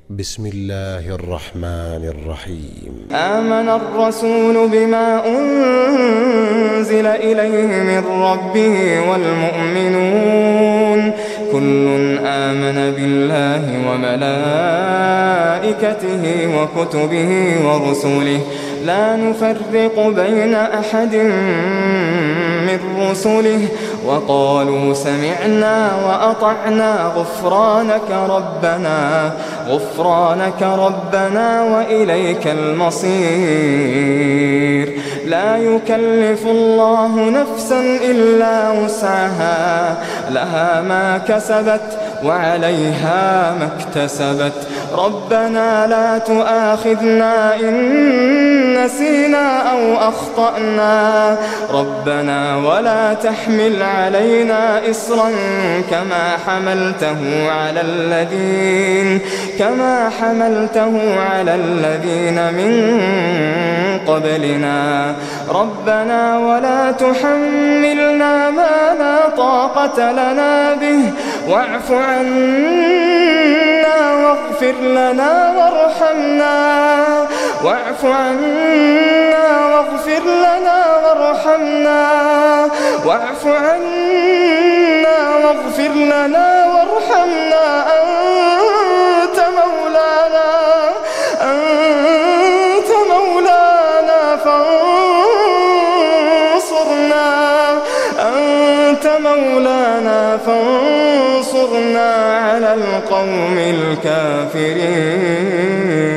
بسم الله الرحمن الرحيم. آمن الرسول بما أنزل إليه من ربه والمؤمنون كل آمن بالله وملائكته وكتبه ورسله لا نفرق بين أحد من رسله وقالوا سمعنا وأطعنا غفرانك ربنا وإليك المصير. لا يكلف الله نفسا إلا وسعها لها ما كسبت وعليها ما اكتسبت. ربنا لا تؤاخذنا إن نسينا أو أخطأنا ربنا ولا تحمل علينا إصرا كما حملته على الذين من قبلنا ربنا ولا تحملنا ما لا طاقة لنا به واعف عنا واغفر لنا وارحمنا أنت مولانا فانصرنا على القوم الكافرين.